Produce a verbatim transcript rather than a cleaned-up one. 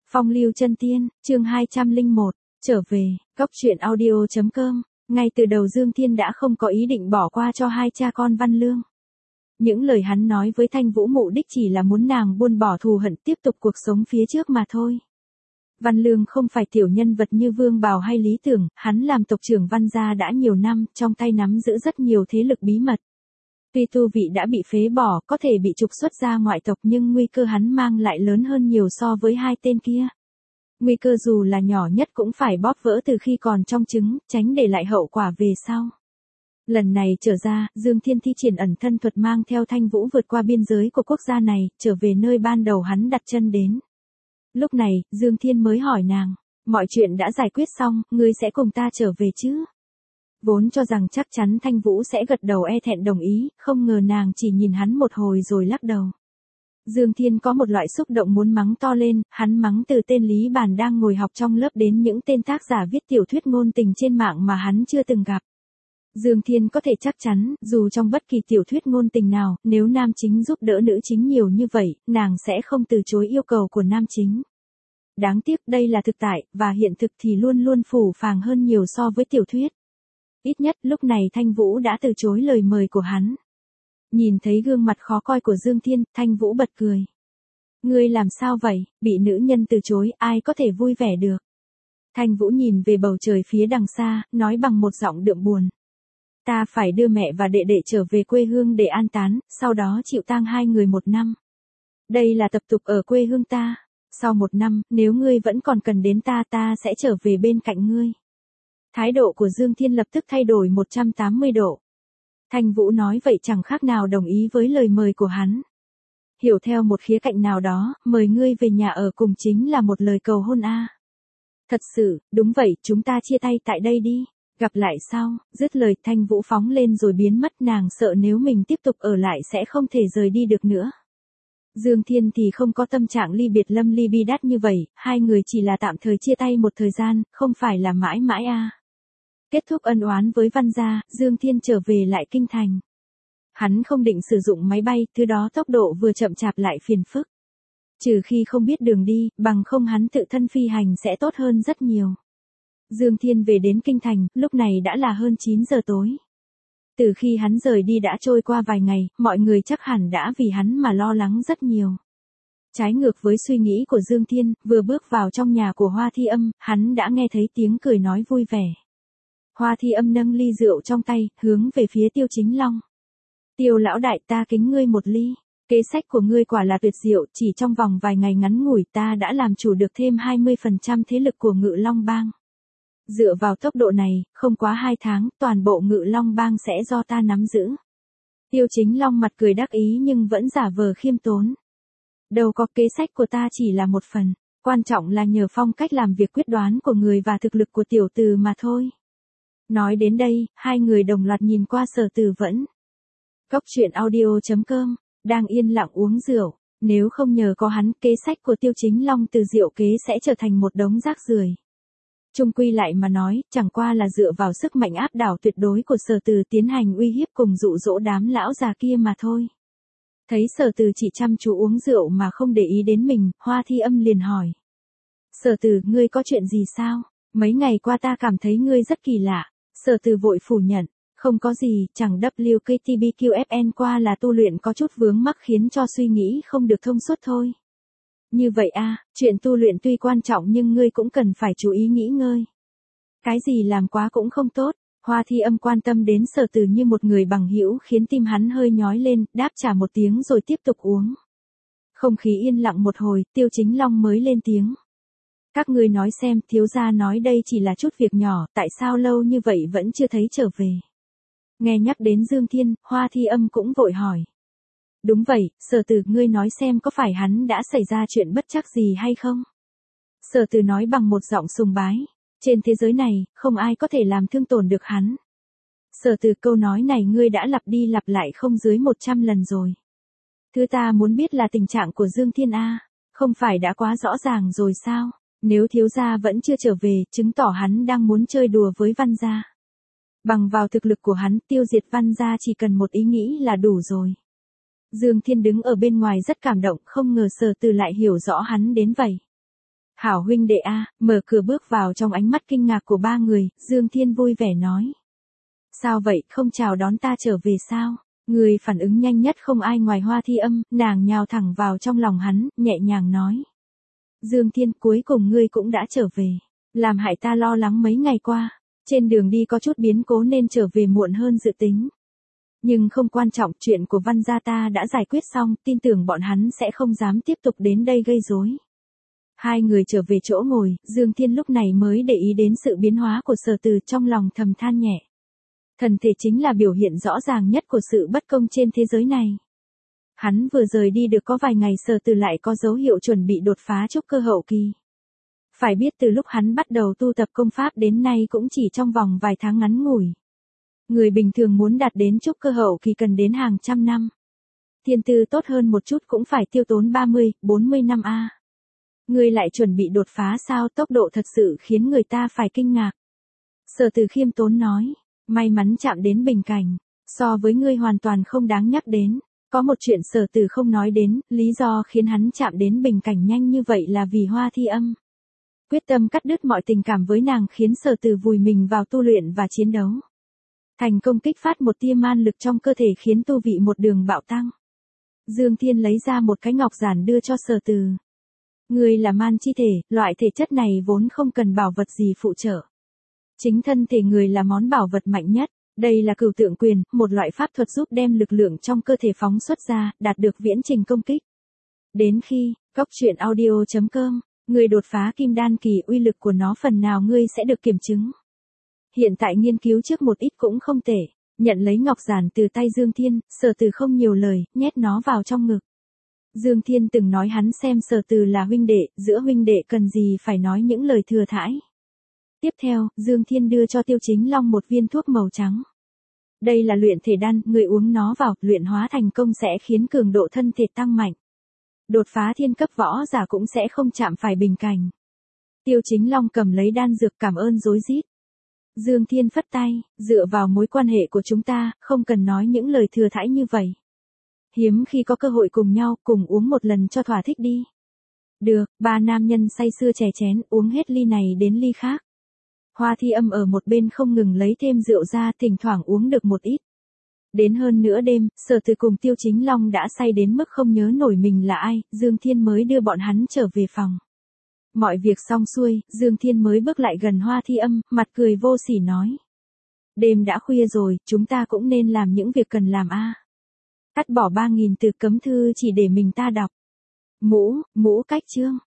Phong lưu chân tiên, chương hai trăm lẻ một, trở về, góc truyện audio chấm com, ngay từ đầu Dương Thiên đã không có ý định bỏ qua cho hai cha con Văn Lương. Những lời hắn nói với Thanh Vũ mục đích chỉ là muốn nàng buông bỏ thù hận tiếp tục cuộc sống phía trước mà thôi. Văn Lương không phải tiểu nhân vật như Vương Bảo hay Lý Tưởng, hắn làm tộc trưởng Văn gia đã nhiều năm, trong tay nắm giữ rất nhiều thế lực bí mật. Tuy tu vị đã bị phế bỏ, có thể bị trục xuất ra ngoại tộc nhưng nguy cơ hắn mang lại lớn hơn nhiều so với hai tên kia. Nguy cơ dù là nhỏ nhất cũng phải bóp vỡ từ khi còn trong trứng, tránh để lại hậu quả về sau. Lần này trở ra, Dương Thiên thi triển ẩn thân thuật mang theo Thanh Vũ vượt qua biên giới của quốc gia này, trở về nơi ban đầu hắn đặt chân đến. Lúc này, Dương Thiên mới hỏi nàng, mọi chuyện đã giải quyết xong, ngươi sẽ cùng ta trở về chứ? Vốn cho rằng chắc chắn Thanh Vũ sẽ gật đầu e thẹn đồng ý, không ngờ nàng chỉ nhìn hắn một hồi rồi lắc đầu. Dương Thiên có một loại xúc động muốn mắng to lên, hắn mắng từ tên Lý Bàn đang ngồi học trong lớp đến những tên tác giả viết tiểu thuyết ngôn tình trên mạng mà hắn chưa từng gặp. Dương Thiên có thể chắc chắn, dù trong bất kỳ tiểu thuyết ngôn tình nào, nếu nam chính giúp đỡ nữ chính nhiều như vậy, nàng sẽ không từ chối yêu cầu của nam chính. Đáng tiếc đây là thực tại, và hiện thực thì luôn luôn phù phàng hơn nhiều so với tiểu thuyết. Ít nhất lúc này Thanh Vũ đã từ chối lời mời của hắn. Nhìn thấy gương mặt khó coi của Dương Thiên, Thanh Vũ bật cười. Ngươi làm sao vậy, bị nữ nhân từ chối, ai có thể vui vẻ được. Thanh Vũ nhìn về bầu trời phía đằng xa, nói bằng một giọng đượm buồn. Ta phải đưa mẹ và đệ đệ trở về quê hương để an táng, sau đó chịu tang hai người một năm. Đây là tập tục ở quê hương ta. Sau một năm, nếu ngươi vẫn còn cần đến ta ta sẽ trở về bên cạnh ngươi. Thái độ của Dương Thiên lập tức thay đổi một trăm tám mươi độ. Thanh Vũ nói vậy chẳng khác nào đồng ý với lời mời của hắn. Hiểu theo một khía cạnh nào đó, mời ngươi về nhà ở cùng chính là một lời cầu hôn a. À. Thật sự, đúng vậy, chúng ta chia tay tại đây đi. Gặp lại sau, dứt lời Thanh Vũ phóng lên rồi biến mất, nàng sợ nếu mình tiếp tục ở lại sẽ không thể rời đi được nữa. Dương Thiên thì không có tâm trạng ly biệt lâm ly bi đát như vậy, hai người chỉ là tạm thời chia tay một thời gian, không phải là mãi mãi a. À. Kết thúc ân oán với Văn gia, Dương Thiên trở về lại kinh thành. Hắn không định sử dụng máy bay, thứ đó tốc độ vừa chậm chạp lại phiền phức. Trừ khi không biết đường đi, bằng không hắn tự thân phi hành sẽ tốt hơn rất nhiều. Dương Thiên về đến kinh thành, lúc này đã là hơn chín giờ tối. Từ khi hắn rời đi đã trôi qua vài ngày, mọi người chắc hẳn đã vì hắn mà lo lắng rất nhiều. Trái ngược với suy nghĩ của Dương Thiên, vừa bước vào trong nhà của Hoa Thi Âm, hắn đã nghe thấy tiếng cười nói vui vẻ. Hoa Thi Âm nâng ly rượu trong tay, hướng về phía Tiêu Chính Long. Tiêu lão đại, ta kính ngươi một ly. Kế sách của ngươi quả là tuyệt diệu, chỉ trong vòng vài ngày ngắn ngủi ta đã làm chủ được thêm hai mươi phần trăm thế lực của Ngự Long Bang. Dựa vào tốc độ này, không quá hai tháng, toàn bộ Ngự Long Bang sẽ do ta nắm giữ. Tiêu Chính Long mặt cười đắc ý nhưng vẫn giả vờ khiêm tốn. Đâu có, kế sách của ta chỉ là một phần, quan trọng là nhờ phong cách làm việc quyết đoán của người và thực lực của tiểu tử mà thôi. Nói đến đây, hai người đồng loạt nhìn qua Sở Từ Vẫn. Góc truyện audio chấm com, đang yên lặng uống rượu, nếu không nhờ có hắn, kế sách của Tiêu Chính Long từ diệu kế sẽ trở thành một đống rác rưởi. Chung quy lại mà nói, chẳng qua là dựa vào sức mạnh áp đảo tuyệt đối của Sở Từ tiến hành uy hiếp cùng dụ dỗ đám lão già kia mà thôi. Thấy Sở Từ chỉ chăm chú uống rượu mà không để ý đến mình, Hoa Thi Âm liền hỏi. Sở Từ, ngươi có chuyện gì sao? Mấy ngày qua ta cảm thấy ngươi rất kỳ lạ. Sở Từ vội phủ nhận. Không có gì, chẳng W K T B Q F N qua là tu luyện có chút vướng mắc khiến cho suy nghĩ không được thông suốt thôi. Như vậy à, chuyện tu luyện tuy quan trọng nhưng ngươi cũng cần phải chú ý nghỉ ngơi. Cái gì làm quá cũng không tốt. Hoa Thi Âm quan tâm đến Sở Từ như một người bằng hữu khiến tim hắn hơi nhói lên, đáp trả một tiếng rồi tiếp tục uống. Không khí yên lặng một hồi, Tiêu Chính Long mới lên tiếng. Các ngươi nói xem, thiếu gia nói đây chỉ là chút việc nhỏ, tại sao lâu như vậy vẫn chưa thấy trở về. Nghe nhắc đến Dương Thiên, Hoa Thi Âm cũng vội hỏi. Đúng vậy, Sở Từ, ngươi nói xem có phải hắn đã xảy ra chuyện bất trắc gì hay không? Sở Từ nói bằng một giọng sùng bái. Trên thế giới này, không ai có thể làm thương tổn được hắn. Sở Từ, câu nói này ngươi đã lặp đi lặp lại không dưới một trăm lần rồi. Thứ ta muốn biết là tình trạng của Dương Thiên A, không phải đã quá rõ ràng rồi sao? Nếu thiếu gia vẫn chưa trở về, chứng tỏ hắn đang muốn chơi đùa với Văn gia. Bằng vào thực lực của hắn, tiêu diệt Văn gia chỉ cần một ý nghĩ là đủ rồi. Dương Thiên đứng ở bên ngoài rất cảm động, không ngờ Sở Từ lại hiểu rõ hắn đến vậy. Hảo huynh đệ a, mở cửa bước vào trong ánh mắt kinh ngạc của ba người, Dương Thiên vui vẻ nói. Sao vậy, không chào đón ta trở về sao? Người phản ứng nhanh nhất không ai ngoài Hoa Thi Âm, nàng nhào thẳng vào trong lòng hắn, nhẹ nhàng nói. Dương Thiên, cuối cùng ngươi cũng đã trở về. Làm hại ta lo lắng mấy ngày qua. Trên đường đi có chút biến cố nên trở về muộn hơn dự tính. Nhưng không quan trọng, chuyện của Văn gia ta đã giải quyết xong, tin tưởng bọn hắn sẽ không dám tiếp tục đến đây gây rối. Hai người trở về chỗ ngồi, Dương Thiên lúc này mới để ý đến sự biến hóa của Sở Từ, trong lòng thầm than nhẹ. Thần thể chính là biểu hiện rõ ràng nhất của sự bất công trên thế giới này. Hắn vừa rời đi được có vài ngày, Sở Từ lại có dấu hiệu chuẩn bị đột phá trúc cơ hậu kỳ. Phải biết từ lúc hắn bắt đầu tu tập công pháp đến nay cũng chỉ trong vòng vài tháng ngắn ngủi. Người bình thường muốn đạt đến trúc cơ hậu kỳ cần đến hàng trăm năm. Thiên tư tốt hơn một chút cũng phải tiêu tốn ba mươi, bốn mươi năm a. Ngươi lại chuẩn bị đột phá sao, tốc độ thật sự khiến người ta phải kinh ngạc. Sở Từ khiêm tốn nói, may mắn chạm đến bình cảnh, so với ngươi hoàn toàn không đáng nhắc đến. Có một chuyện Sở Từ không nói đến, lý do khiến hắn chạm đến bình cảnh nhanh như vậy là vì Hoa Thi Âm. Quyết tâm cắt đứt mọi tình cảm với nàng khiến Sở Từ vùi mình vào tu luyện và chiến đấu. Thành công kích phát một tia man lực trong cơ thể khiến tu vị một đường bạo tăng. Dương Thiên lấy ra một cái ngọc giản đưa cho Sở Từ. Ngươi là man chi thể, loại thể chất này vốn không cần bảo vật gì phụ trợ. Chính thân thể người là món bảo vật mạnh nhất. Đây là cửu tượng quyền, một loại pháp thuật giúp đem lực lượng trong cơ thể phóng xuất ra, đạt được viễn trình công kích. Đến khi, cốc truyện audio chấm com, ngươi đột phá kim đan kỳ, uy lực của nó phần nào ngươi sẽ được kiểm chứng. Hiện tại nghiên cứu trước một ít cũng không tệ. Nhận lấy ngọc giản từ tay Dương Thiên, Sở Từ không nhiều lời, nhét nó vào trong ngực. Dương Thiên từng nói hắn xem Sở Từ là huynh đệ, giữa huynh đệ cần gì phải nói những lời thừa thãi. Tiếp theo, Dương Thiên đưa cho Tiêu Chính Long một viên thuốc màu trắng. Đây là luyện thể đan, người uống nó vào, luyện hóa thành công sẽ khiến cường độ thân thể tăng mạnh. Đột phá thiên cấp võ giả cũng sẽ không chạm phải bình cảnh. Tiêu Chính Long cầm lấy đan dược cảm ơn rối rít. Dương Thiên phất tay, dựa vào mối quan hệ của chúng ta, không cần nói những lời thừa thãi như vậy. Hiếm khi có cơ hội cùng nhau, cùng uống một lần cho thỏa thích đi. Được, ba nam nhân say sưa chè chén, uống hết ly này đến ly khác. Hoa Thi Âm ở một bên không ngừng lấy thêm rượu ra, thỉnh thoảng uống được một ít. Đến hơn nửa đêm, Sở Từ cùng Tiêu Chính Long đã say đến mức không nhớ nổi mình là ai, Dương Thiên mới đưa bọn hắn trở về phòng. Mọi việc xong xuôi, Dương Thiên mới bước lại gần Hoa Thi Âm, mặt cười vô sỉ nói. Đêm đã khuya rồi, chúng ta cũng nên làm những việc cần làm a. Cắt bỏ ba nghìn từ cấm thư chỉ để mình ta đọc. Mũ, mũ cách chương.